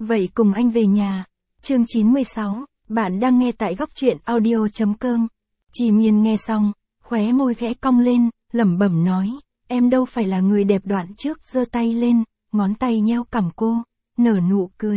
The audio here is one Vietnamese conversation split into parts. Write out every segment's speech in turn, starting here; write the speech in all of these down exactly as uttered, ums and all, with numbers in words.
Vậy cùng anh về nhà. Chương chín mươi sáu, bạn đang nghe tại góc truyện audio chấm com. Chi Miên nghe xong, khóe môi khẽ cong lên, lẩm bẩm nói, em đâu phải là người đẹp. Đoạn trước giơ tay lên, ngón tay nheo cằm cô, nở nụ cười.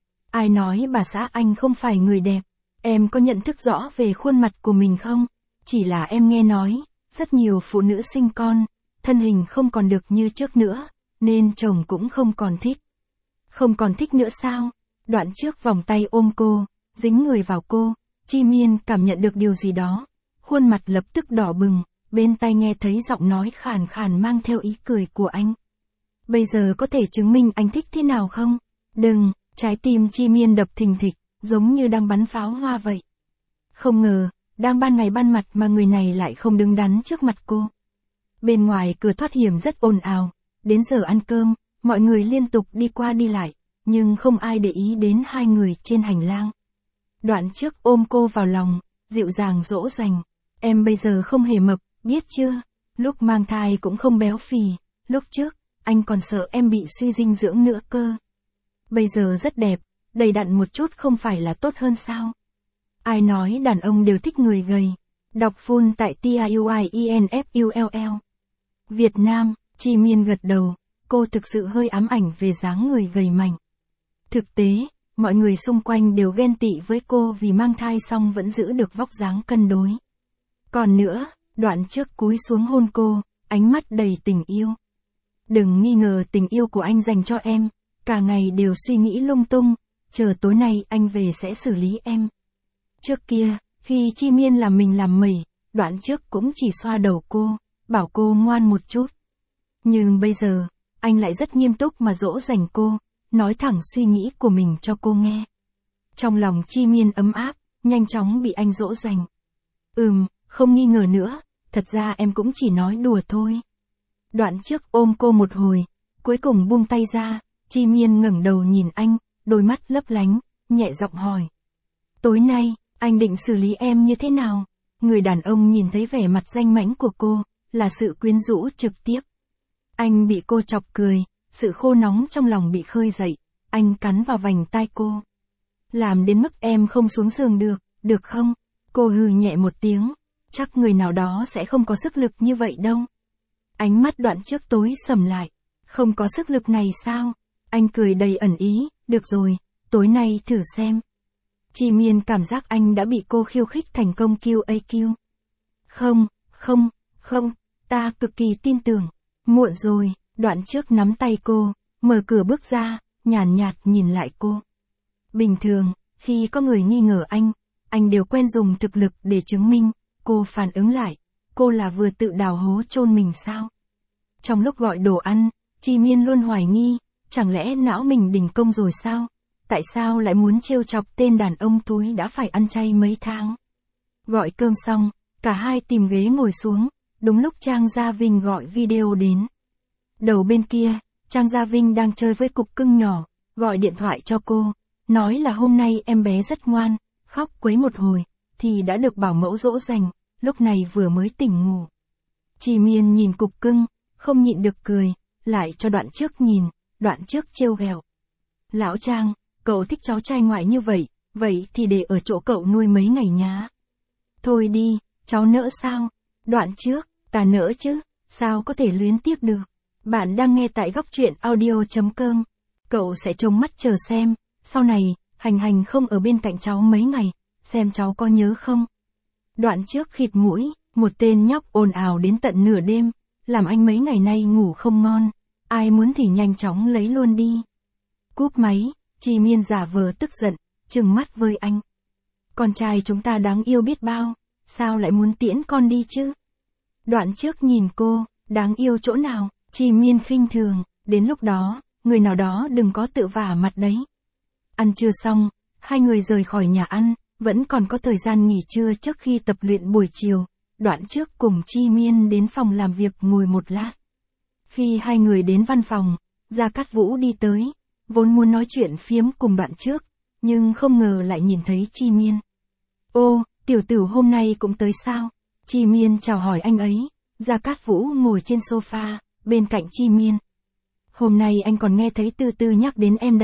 Ai nói bà xã anh không phải người đẹp? Em có nhận thức rõ về khuôn mặt của mình không? Chỉ là em nghe nói, rất nhiều phụ nữ sinh con, thân hình không còn được như trước nữa, nên chồng cũng không còn thích. Không còn thích nữa sao? Đoạn trước vòng tay ôm cô, dính người vào cô, Chi Miên cảm nhận được điều gì đó. Khuôn mặt lập tức đỏ bừng, bên tai nghe thấy giọng nói khàn khàn mang theo ý cười của anh. Bây giờ có thể chứng minh anh thích thế nào không? Đừng, trái tim Chi Miên đập thình thịch, giống như đang bắn pháo hoa vậy. Không ngờ, đang ban ngày ban mặt mà người này lại không đứng đắn trước mặt cô. Bên ngoài cửa thoát hiểm rất ồn ào, đến giờ ăn cơm, mọi người liên tục đi qua đi lại, nhưng không ai để ý đến hai người trên hành lang. Đoạn trước ôm cô vào lòng, dịu dàng dỗ dành, em bây giờ không hề mập, biết chưa? Lúc mang thai cũng không béo phì, lúc trước, anh còn sợ em bị suy dinh dưỡng nữa cơ. Bây giờ rất đẹp, đầy đặn một chút không phải là tốt hơn sao? Ai nói đàn ông đều thích người gầy? Đọc full tại T I U I E N F U L L. Việt Nam, Chi Miên gật đầu, cô thực sự hơi ám ảnh về dáng người gầy mảnh. Thực tế, mọi người xung quanh đều ghen tị với cô vì mang thai xong vẫn giữ được vóc dáng cân đối. Còn nữa, đoạn trước cúi xuống hôn cô, ánh mắt đầy tình yêu. Đừng nghi ngờ tình yêu của anh dành cho em, cả ngày đều suy nghĩ lung tung, chờ tối nay anh về sẽ xử lý em. Trước kia, khi Chi Miên làm mình làm mẩy, đoạn trước cũng chỉ xoa đầu cô, bảo cô ngoan một chút. Nhưng bây giờ, anh lại rất nghiêm túc mà dỗ dành cô, nói thẳng suy nghĩ của mình cho cô nghe. Trong lòng Chi Miên ấm áp, nhanh chóng bị anh dỗ dành. Ừm, không nghi ngờ nữa, thật ra em cũng chỉ nói đùa thôi. Đoạn trước ôm cô một hồi, cuối cùng buông tay ra, Chi Miên ngẩng đầu nhìn anh, đôi mắt lấp lánh, nhẹ giọng hỏi. Tối nay, anh định xử lý em như thế nào? Người đàn ông nhìn thấy vẻ mặt danh mãnh của cô, là sự quyến rũ trực tiếp. Anh bị cô chọc cười, sự khô nóng trong lòng bị khơi dậy, anh cắn vào vành tai cô. Làm đến mức em không xuống giường được, được không? Cô hừ nhẹ một tiếng, chắc người nào đó sẽ không có sức lực như vậy đâu. Ánh mắt đoạn trước tối sầm lại, không có sức lực này sao? Anh cười đầy ẩn ý, được rồi, tối nay thử xem. Chi Miên cảm giác anh đã bị cô khiêu khích thành công Q A Q. Không, không, không, ta cực kỳ tin tưởng. Muộn rồi, đoạn trước nắm tay cô, mở cửa bước ra, nhàn nhạt nhìn lại cô. Bình thường, khi có người nghi ngờ anh, anh đều quen dùng thực lực để chứng minh. Cô phản ứng lại, cô là vừa tự đào hố chôn mình sao? Trong lúc gọi đồ ăn, Chi Miên luôn hoài nghi, chẳng lẽ não mình đình công rồi sao? Tại sao lại muốn trêu chọc tên đàn ông túi đã phải ăn chay mấy tháng? Gọi cơm xong, cả hai tìm ghế ngồi xuống, đúng lúc Trang Gia Vinh gọi video đến. Đầu bên kia, Trang Gia Vinh đang chơi với cục cưng nhỏ, gọi điện thoại cho cô, nói là hôm nay em bé rất ngoan, khóc quấy một hồi, thì đã được bảo mẫu dỗ dành, lúc này vừa mới tỉnh ngủ. Chi Miên nhìn cục cưng, không nhịn được cười, lại cho đoạn trước nhìn, đoạn trước trêu ghẹo. Lão Trang, cậu thích cháu trai ngoại như vậy, vậy thì để ở chỗ cậu nuôi mấy ngày nhá. Thôi đi, cháu nỡ sao? Đoạn trước, ta nỡ chứ, sao có thể luyến tiếc được. Bạn đang nghe tại góc truyện audio chấm com. Cậu sẽ trông mắt chờ xem, sau này, Hành Hành không ở bên cạnh cháu mấy ngày, xem cháu có nhớ không? Đoạn trước khịt mũi, một tên nhóc ồn ào đến tận nửa đêm, làm anh mấy ngày nay ngủ không ngon, ai muốn thì nhanh chóng lấy luôn đi. Cúp máy, Chi Miên giả vờ tức giận, trừng mắt với anh. Con trai chúng ta đáng yêu biết bao, sao lại muốn tiễn con đi chứ? Đoạn trước nhìn cô, đáng yêu chỗ nào? Chi Miên khinh thường, đến lúc đó, người nào đó đừng có tự vả mặt đấy. Ăn trưa xong, hai người rời khỏi nhà ăn, vẫn còn có thời gian nghỉ trưa trước khi tập luyện buổi chiều. Đoạn trước cùng Chi Miên đến phòng làm việc ngồi một lát. Khi hai người đến văn phòng, Gia Cát Vũ đi tới, vốn muốn nói chuyện phiếm cùng đoạn trước, nhưng không ngờ lại nhìn thấy Chi Miên. Ô, tiểu tử hôm nay cũng tới sao? Chi Miên chào hỏi anh ấy, Gia Cát Vũ ngồi trên sofa, bên cạnh Chi Miên. Hôm nay anh còn nghe thấy từ từ nhắc đến em đấy,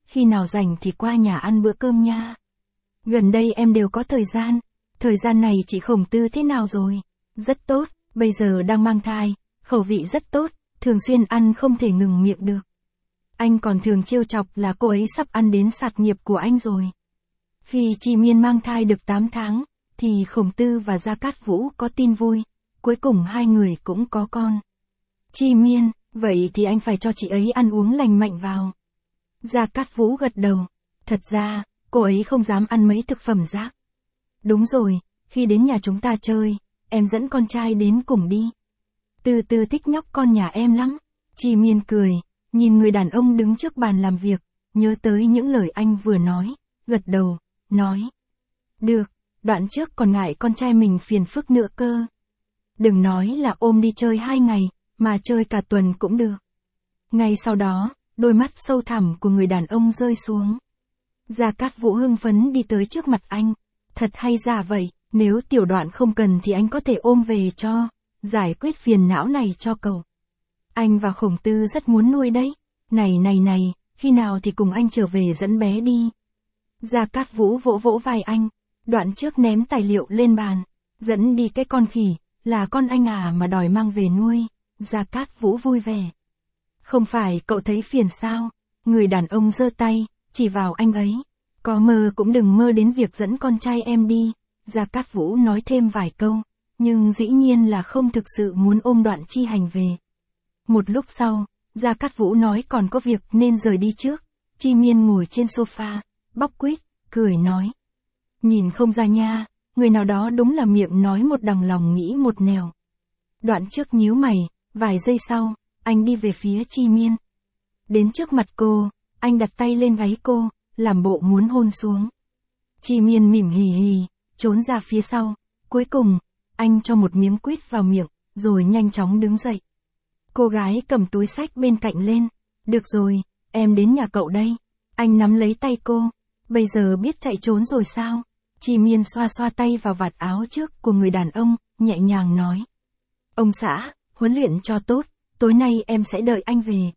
khi nào rảnh thì qua nhà ăn bữa cơm nha. Gần đây em đều có thời gian, thời gian này chị Khổng Tư thế nào rồi? Rất tốt, bây giờ đang mang thai, khẩu vị rất tốt, thường xuyên ăn không thể ngừng miệng được. Anh còn thường trêu chọc là cô ấy sắp ăn đến sạt nghiệp của anh rồi. Khi Chi Miên mang thai được tám tháng, thì Khổng Tư và Gia Cát Vũ có tin vui, cuối cùng hai người cũng có con. Chi Miên, vậy thì anh phải cho chị ấy ăn uống lành mạnh vào. Gia Cát Vũ gật đầu, thật ra, cô ấy không dám ăn mấy thực phẩm rác. Đúng rồi, khi đến nhà chúng ta chơi, em dẫn con trai đến cùng đi. Từ từ thích nhóc con nhà em lắm. Chi Miên cười, nhìn người đàn ông đứng trước bàn làm việc, nhớ tới những lời anh vừa nói, gật đầu, nói. Được, đoạn trước còn ngại con trai mình phiền phức nữa cơ. Đừng nói là ôm đi chơi hai ngày, mà chơi cả tuần cũng được. Ngay sau đó, đôi mắt sâu thẳm của người đàn ông rơi xuống. Gia Cát Vũ hưng phấn đi tới trước mặt anh. Thật hay giả vậy, nếu tiểu đoạn không cần thì anh có thể ôm về cho, giải quyết phiền não này cho cậu. Anh và Khổng Tư rất muốn nuôi đấy. Này này này, khi nào thì cùng anh trở về dẫn bé đi. Gia Cát Vũ vỗ vỗ vai anh, đoạn trước ném tài liệu lên bàn. Dẫn đi cái con khỉ, là con anh à mà đòi mang về nuôi. Gia Cát Vũ vui vẻ. Không phải cậu thấy phiền sao? Người đàn ông giơ tay, chỉ vào anh ấy. Có mơ cũng đừng mơ đến việc dẫn con trai em đi. Gia Cát Vũ nói thêm vài câu, nhưng dĩ nhiên là không thực sự muốn ôm Đoạn Chi Hành về. Một lúc sau, Gia Cát Vũ nói còn có việc nên rời đi trước. Chi Miên ngồi trên sofa, bóc quýt, cười nói. Nhìn không ra nha, người nào đó đúng là miệng nói một đằng lòng nghĩ một nẻo. Đoạn trước nhíu mày, vài giây sau, anh đi về phía Chi Miên. Đến trước mặt cô, anh đặt tay lên gáy cô, làm bộ muốn hôn xuống. Chi Miên mỉm hì hì, trốn ra phía sau. Cuối cùng, anh cho một miếng quýt vào miệng, rồi nhanh chóng đứng dậy. Cô gái cầm túi xách bên cạnh lên. Được rồi, em đến nhà cậu đây. Anh nắm lấy tay cô. Bây giờ biết chạy trốn rồi sao? Chi Miên xoa xoa tay vào vạt áo trước của người đàn ông, nhẹ nhàng nói. Ông xã, huấn luyện cho tốt, tối nay em sẽ đợi anh về.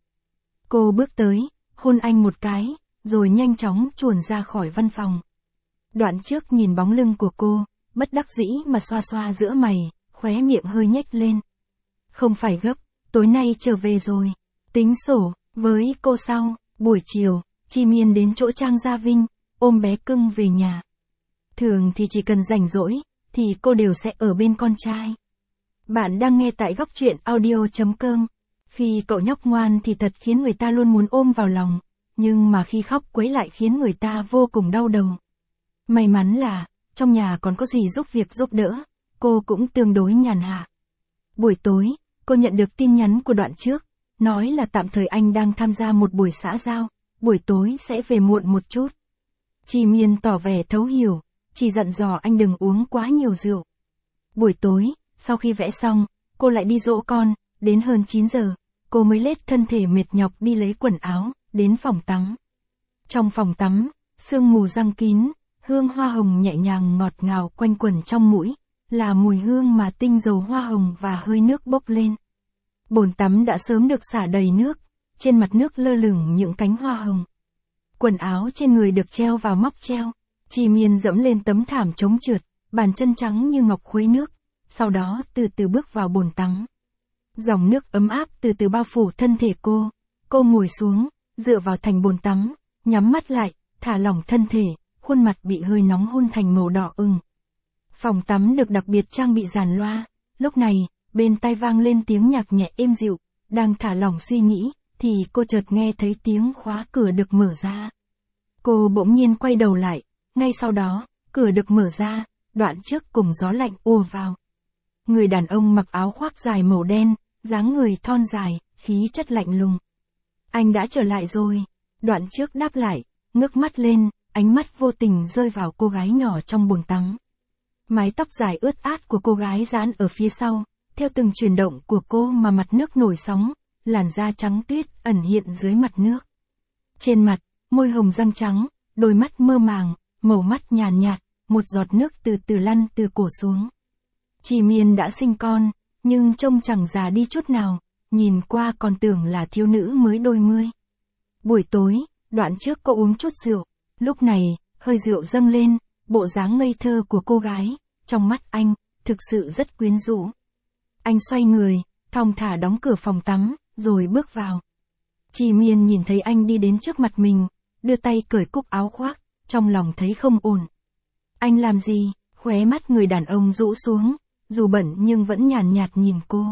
Cô bước tới, hôn anh một cái, rồi nhanh chóng chuồn ra khỏi văn phòng. Đoạn trước nhìn bóng lưng của cô, bất đắc dĩ mà xoa xoa giữa mày, khóe miệng hơi nhếch lên. Không phải gấp, tối nay trở về rồi. Tính sổ, với cô sau, buổi chiều, Chi Miên đến chỗ Trang Gia Vinh, ôm bé cưng về nhà. Thường thì chỉ cần rảnh rỗi, thì cô đều sẽ ở bên con trai. Bạn đang nghe tại góc truyện audio chấm com. Khi cậu nhóc ngoan thì thật khiến người ta luôn muốn ôm vào lòng, nhưng mà khi khóc quấy lại khiến người ta vô cùng đau đầu. May mắn là, trong nhà còn có gì giúp việc giúp đỡ, cô cũng tương đối nhàn hạ. Buổi tối, cô nhận được tin nhắn của Đoạn trước, nói là tạm thời anh đang tham gia một buổi xã giao, buổi tối sẽ về muộn một chút. Chi Miên tỏ vẻ thấu hiểu, chỉ dặn dò anh đừng uống quá nhiều rượu. Buổi tối, sau khi vẽ xong, cô lại đi dỗ con, đến hơn chín giờ, cô mới lết thân thể mệt nhọc đi lấy quần áo, đến phòng tắm. Trong phòng tắm, sương mù giăng kín, hương hoa hồng nhẹ nhàng ngọt ngào quanh quẩn trong mũi, là mùi hương mà tinh dầu hoa hồng và hơi nước bốc lên. Bồn tắm đã sớm được xả đầy nước, trên mặt nước lơ lửng những cánh hoa hồng. Quần áo trên người được treo vào móc treo. Chi Miên dẫm lên tấm thảm chống trượt, bàn chân trắng như ngọc khuấy nước, sau đó từ từ bước vào bồn tắm. Dòng nước ấm áp từ từ bao phủ thân thể cô, cô ngồi xuống, dựa vào thành bồn tắm, nhắm mắt lại, thả lỏng thân thể, khuôn mặt bị hơi nóng hun thành màu đỏ ửng. Phòng tắm được đặc biệt trang bị dàn loa, lúc này, bên tai vang lên tiếng nhạc nhẹ êm dịu, đang thả lỏng suy nghĩ, thì cô chợt nghe thấy tiếng khóa cửa được mở ra. Cô bỗng nhiên quay đầu lại, ngay sau đó, cửa được mở ra, Đoạn trước cùng gió lạnh ùa vào. Người đàn ông mặc áo khoác dài màu đen, dáng người thon dài, khí chất lạnh lùng. Anh đã trở lại rồi. Đoạn trước đáp lại, ngước mắt lên, ánh mắt vô tình rơi vào cô gái nhỏ trong bồn tắm. Mái tóc dài ướt át của cô gái dán ở phía sau, theo từng chuyển động của cô mà mặt nước nổi sóng, làn da trắng tuyết ẩn hiện dưới mặt nước. Trên mặt, môi hồng răng trắng, đôi mắt mơ màng, màu mắt nhàn nhạt, một giọt nước từ từ lăn từ cổ xuống. Chi Miên đã sinh con, nhưng trông chẳng già đi chút nào, nhìn qua còn tưởng là thiếu nữ mới đôi mươi. Buổi tối, Đoạn trước cô uống chút rượu, lúc này, hơi rượu dâng lên, bộ dáng ngây thơ của cô gái, trong mắt anh, thực sự rất quyến rũ. Anh xoay người, thong thả đóng cửa phòng tắm, rồi bước vào. Chi Miên nhìn thấy anh đi đến trước mặt mình, đưa tay cởi cúc áo khoác, trong lòng thấy không ổn. Anh làm gì? Khóe mắt người đàn ông rũ xuống, dù bẩn nhưng vẫn nhàn nhạt nhìn cô.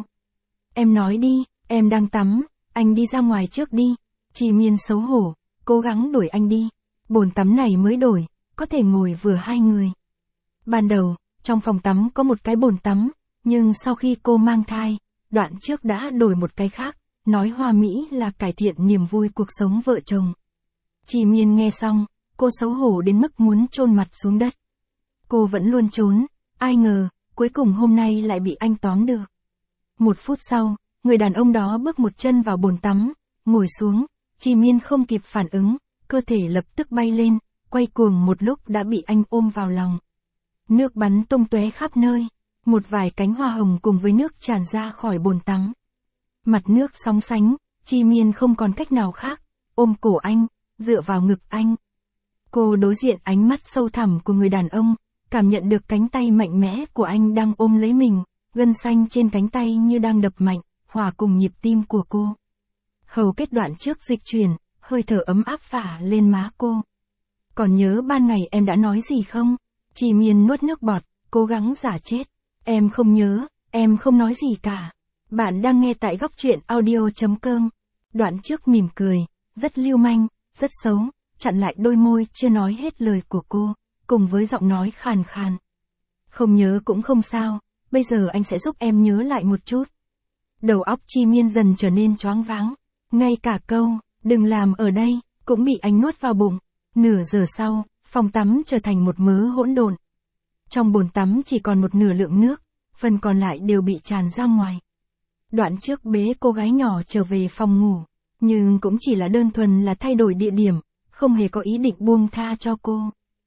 Em nói đi, em đang tắm, anh đi ra ngoài trước đi. Chi Miên xấu hổ, cố gắng đuổi anh đi. Bồn tắm này mới đổi, có thể ngồi vừa hai người. Ban đầu, trong phòng tắm có một cái bồn tắm, nhưng sau khi cô mang thai, Đoạn trước đã đổi một cái khác, nói hoa mỹ là cải thiện niềm vui cuộc sống vợ chồng. Chi Miên nghe xong, cô xấu hổ đến mức muốn chôn mặt xuống đất. Cô vẫn luôn trốn, ai ngờ, cuối cùng hôm nay lại bị anh tóm được. Một phút sau, người đàn ông đó bước một chân vào bồn tắm, ngồi xuống, Chi Miên không kịp phản ứng, cơ thể lập tức bay lên, quay cuồng một lúc đã bị anh ôm vào lòng. Nước bắn tung tóe khắp nơi, một vài cánh hoa hồng cùng với nước tràn ra khỏi bồn tắm. Mặt nước sóng sánh, Chi Miên không còn cách nào khác, ôm cổ anh, dựa vào ngực anh. Cô đối diện ánh mắt sâu thẳm của người đàn ông, cảm nhận được cánh tay mạnh mẽ của anh đang ôm lấy mình, gân xanh trên cánh tay như đang đập mạnh, hòa cùng nhịp tim của cô. Hầu kết đoạn trước dịch chuyển, hơi thở ấm áp phả lên má cô. Còn nhớ ban ngày em đã nói gì không? Chi Miên nuốt nước bọt, cố gắng giả chết. Em không nhớ, em không nói gì cả. Bạn đang nghe tại góc truyện audio chấm com. Đoạn trước mỉm cười, rất lưu manh, rất xấu, chặn lại đôi môi chưa nói hết lời của cô, cùng với giọng nói khàn khàn. Không nhớ cũng không sao, bây giờ anh sẽ giúp em nhớ lại một chút. Đầu óc Chi Miên dần trở nên choáng váng, ngay cả câu, đừng làm ở đây, cũng bị anh nuốt vào bụng. Nửa giờ sau, phòng tắm trở thành một mớ hỗn độn. Trong bồn tắm chỉ còn một nửa lượng nước, phần còn lại đều bị tràn ra ngoài. Đoạn trước bế cô gái nhỏ trở về phòng ngủ, nhưng cũng chỉ là đơn thuần là thay đổi địa điểm, không hề có ý định buông tha cho cô.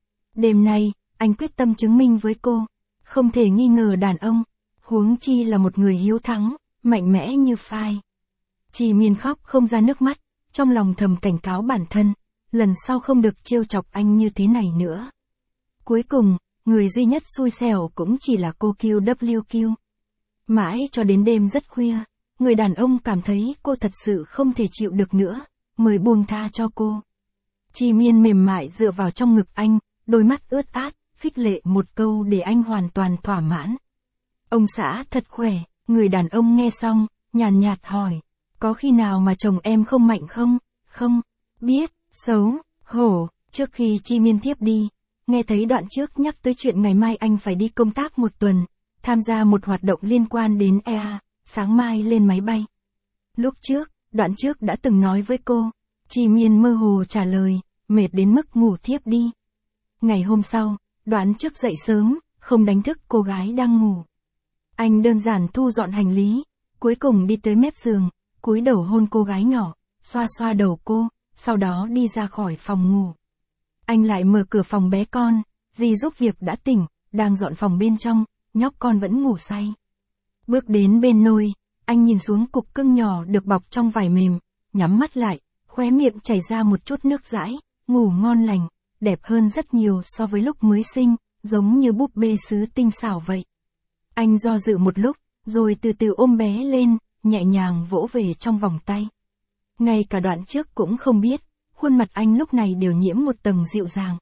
Đêm nay, anh quyết tâm chứng minh với cô, không thể nghi ngờ đàn ông, huống chi là một người hiếu thắng, mạnh mẽ như phai. Chi Miên khóc không ra nước mắt, trong lòng thầm cảnh cáo bản thân, lần sau không được trêu chọc anh như thế này nữa. Cuối cùng, người duy nhất xui xẻo cũng chỉ là cô Q W Q. Mãi cho đến đêm rất khuya, người đàn ông cảm thấy cô thật sự không thể chịu được nữa, mới buông tha cho cô. Chi Miên mềm mại dựa vào trong ngực anh, đôi mắt ướt át, khích lệ một câu để anh hoàn toàn thỏa mãn. Ông xã thật khỏe, người đàn ông nghe xong, nhàn nhạt hỏi, có khi nào mà chồng em không mạnh không? Không, biết, xấu, hổ. Trước khi Chi Miên thiếp đi, nghe thấy đoạn trước nhắc tới chuyện ngày mai anh phải đi công tác một tuần, tham gia một hoạt động liên quan đến E A, sáng mai lên máy bay. Lúc trước, đoạn trước đã từng nói với cô, Chi Miên mơ hồ trả lời, mệt đến mức ngủ thiếp đi. Ngày hôm sau, đoạn trước dậy sớm, không đánh thức cô gái đang ngủ. Anh đơn giản thu dọn hành lý, cuối cùng đi tới mép giường, cúi đầu hôn cô gái nhỏ, xoa xoa đầu cô, sau đó đi ra khỏi phòng ngủ. Anh lại mở cửa phòng bé con, dì giúp việc đã tỉnh, đang dọn phòng bên trong, nhóc con vẫn ngủ say. Bước đến bên nôi, anh nhìn xuống cục cưng nhỏ được bọc trong vải mềm, nhắm mắt lại, khóe miệng chảy ra một chút nước dãi, ngủ ngon lành, đẹp hơn rất nhiều so với lúc mới sinh, giống như búp bê sứ tinh xảo vậy. Anh do dự một lúc, rồi từ từ ôm bé lên, nhẹ nhàng vỗ về trong vòng tay. Ngay cả đoạn trước cũng không biết, khuôn mặt anh lúc này đều nhiễm một tầng dịu dàng.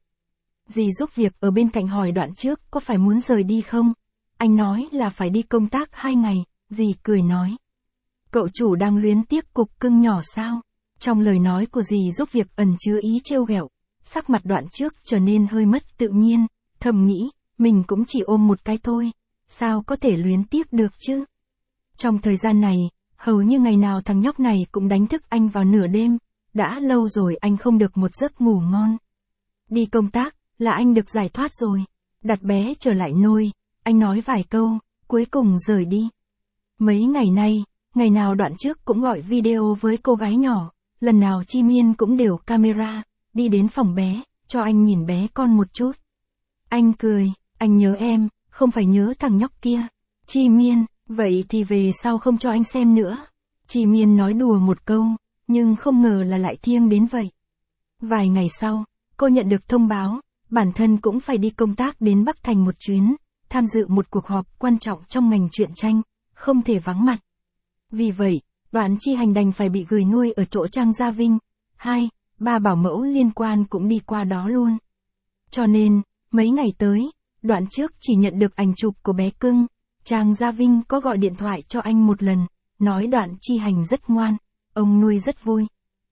Dì giúp việc ở bên cạnh hỏi đoạn trước có phải muốn rời đi không? Anh nói là phải đi công tác hai ngày, dì cười nói. Cậu chủ đang luyến tiếc cục cưng nhỏ sao? Trong lời nói của dì giúp việc ẩn chứa ý trêu ghẹo, sắc mặt đoạn trước trở nên hơi mất tự nhiên, thầm nghĩ, mình cũng chỉ ôm một cái thôi, sao có thể luyến tiếc được chứ? Trong thời gian này, hầu như ngày nào thằng nhóc này cũng đánh thức anh vào nửa đêm, đã lâu rồi anh không được một giấc ngủ ngon. Đi công tác, là anh được giải thoát rồi. Đặt bé trở lại nôi, anh nói vài câu, cuối cùng rời đi. Mấy ngày nay, ngày nào đoạn trước cũng gọi video với cô gái nhỏ, lần nào Chi Miên cũng đều camera, đi đến phòng bé, cho anh nhìn bé con một chút. Anh cười, anh nhớ em, không phải nhớ thằng nhóc kia. Chi Miên, vậy thì về sau không cho anh xem nữa. Chi Miên nói đùa một câu, nhưng không ngờ là lại thiêng đến vậy. Vài ngày sau, cô nhận được thông báo, bản thân cũng phải đi công tác đến Bắc Thành một chuyến, tham dự một cuộc họp quan trọng trong ngành truyện tranh, không thể vắng mặt. Vì vậy, Đoạn Chi Hành đành phải bị gửi nuôi ở chỗ Trang Gia Vinh. Hai, ba bảo mẫu liên quan cũng đi qua đó luôn. Cho nên, mấy ngày tới, Đoạn trước chỉ nhận được ảnh chụp của bé cưng. Trang Gia Vinh có gọi điện thoại cho anh một lần, nói Đoạn Chi Hành rất ngoan, ông nuôi rất vui.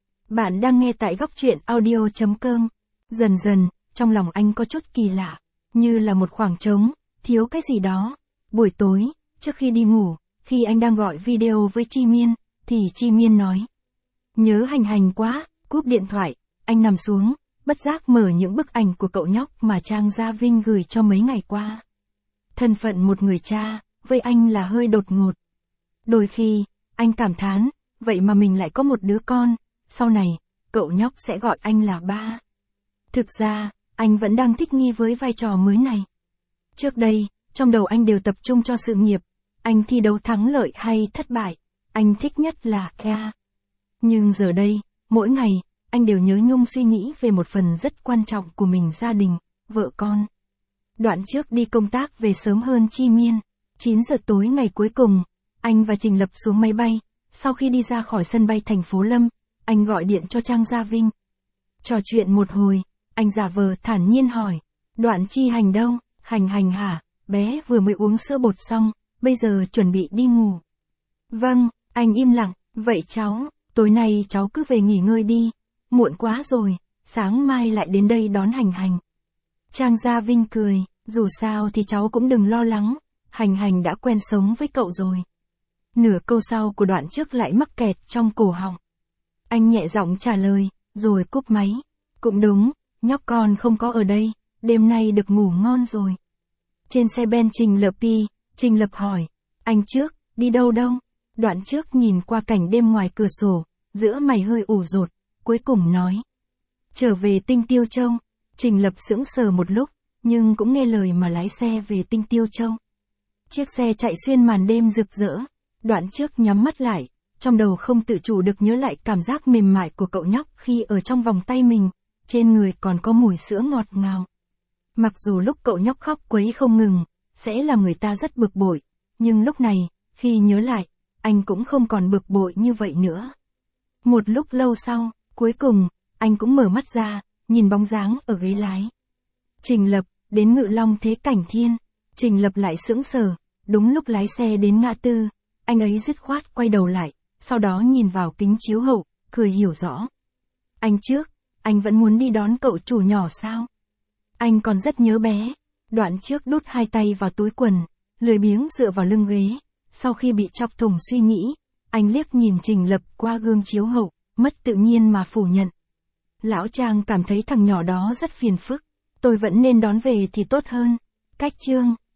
Bạn đang nghe tại góc truyện audio chấm com. Dần dần, trong lòng anh có chút kỳ lạ, như là một khoảng trống, thiếu cái gì đó. Buổi tối, trước khi đi ngủ, khi anh đang gọi video với Chi Miên, thì Chi Miên nói: nhớ Hành Hành quá, cúp điện thoại, anh nằm xuống, bất giác mở những bức ảnh của cậu nhóc mà Trang Gia Vinh gửi cho mấy ngày qua. Thân phận một người cha, với anh là hơi đột ngột. Đôi khi, anh cảm thán, vậy mà mình lại có một đứa con, sau này, cậu nhóc sẽ gọi anh là ba. Thực ra, anh vẫn đang thích nghi với vai trò mới này. Trước đây, trong đầu anh đều tập trung cho sự nghiệp, anh thi đấu thắng lợi hay thất bại, anh thích nhất là ca. Nhưng giờ đây, mỗi ngày, anh đều nhớ nhung suy nghĩ về một phần rất quan trọng của mình, gia đình, vợ con. Đoạn trước đi công tác về sớm hơn Chi Miên. chín giờ tối ngày cuối cùng, anh và Trình Lập xuống máy bay. Sau khi đi ra khỏi sân bay thành phố Lâm, anh gọi điện cho Trang Gia Vinh. Trò chuyện một hồi, anh giả vờ thản nhiên hỏi: Đoạn Chi Hành đâu? Hành Hành hả? Bé vừa mới uống sữa bột xong, bây giờ chuẩn bị đi ngủ. Vâng, anh im lặng, vậy cháu, tối nay cháu cứ về nghỉ ngơi đi, muộn quá rồi, sáng mai lại đến đây đón Hành Hành. Trang Gia Vinh cười, dù sao thì cháu cũng đừng lo lắng, Hành Hành đã quen sống với cậu rồi. Nửa câu sau của đoạn trước lại mắc kẹt trong cổ họng. Anh nhẹ giọng trả lời, rồi cúp máy. Cũng đúng, nhóc con không có ở đây, đêm nay được ngủ ngon rồi. Trên xe ben Trình Lập đi, Trình Lập hỏi, anh trước, đi đâu đâu? Đoạn trước nhìn qua cảnh đêm ngoài cửa sổ, giữa mày hơi ủ rột, cuối cùng nói: trở về Tinh Tiêu Châu. Trình Lập sững sờ một lúc, nhưng cũng nghe lời mà lái xe về Tinh Tiêu Châu. Chiếc xe chạy xuyên màn đêm rực rỡ, đoạn trước nhắm mắt lại, trong đầu không tự chủ được nhớ lại cảm giác mềm mại của cậu nhóc khi ở trong vòng tay mình, trên người còn có mùi sữa ngọt ngào. Mặc dù lúc cậu nhóc khóc quấy không ngừng, sẽ làm người ta rất bực bội, nhưng lúc này, khi nhớ lại, anh cũng không còn bực bội như vậy nữa. Một lúc lâu sau, cuối cùng, anh cũng mở mắt ra, nhìn bóng dáng ở ghế lái. Trình Lập, đến Ngự Long Thế Cảnh Thiên. Trình Lập lại sững sờ, đúng lúc lái xe đến ngã tư, anh ấy dứt khoát quay đầu lại, sau đó nhìn vào kính chiếu hậu, cười hiểu rõ. Anh trước, anh vẫn muốn đi đón cậu chủ nhỏ sao? Anh còn rất nhớ bé. Đoạn trước đút hai tay vào túi quần, lười biếng dựa vào lưng ghế, sau khi bị chọc thủng suy nghĩ, anh liếc nhìn Trình Lập qua gương chiếu hậu, mất tự nhiên mà phủ nhận. Lão Trang cảm thấy thằng nhỏ đó rất phiền phức, tôi vẫn nên đón về thì tốt hơn. Cách chương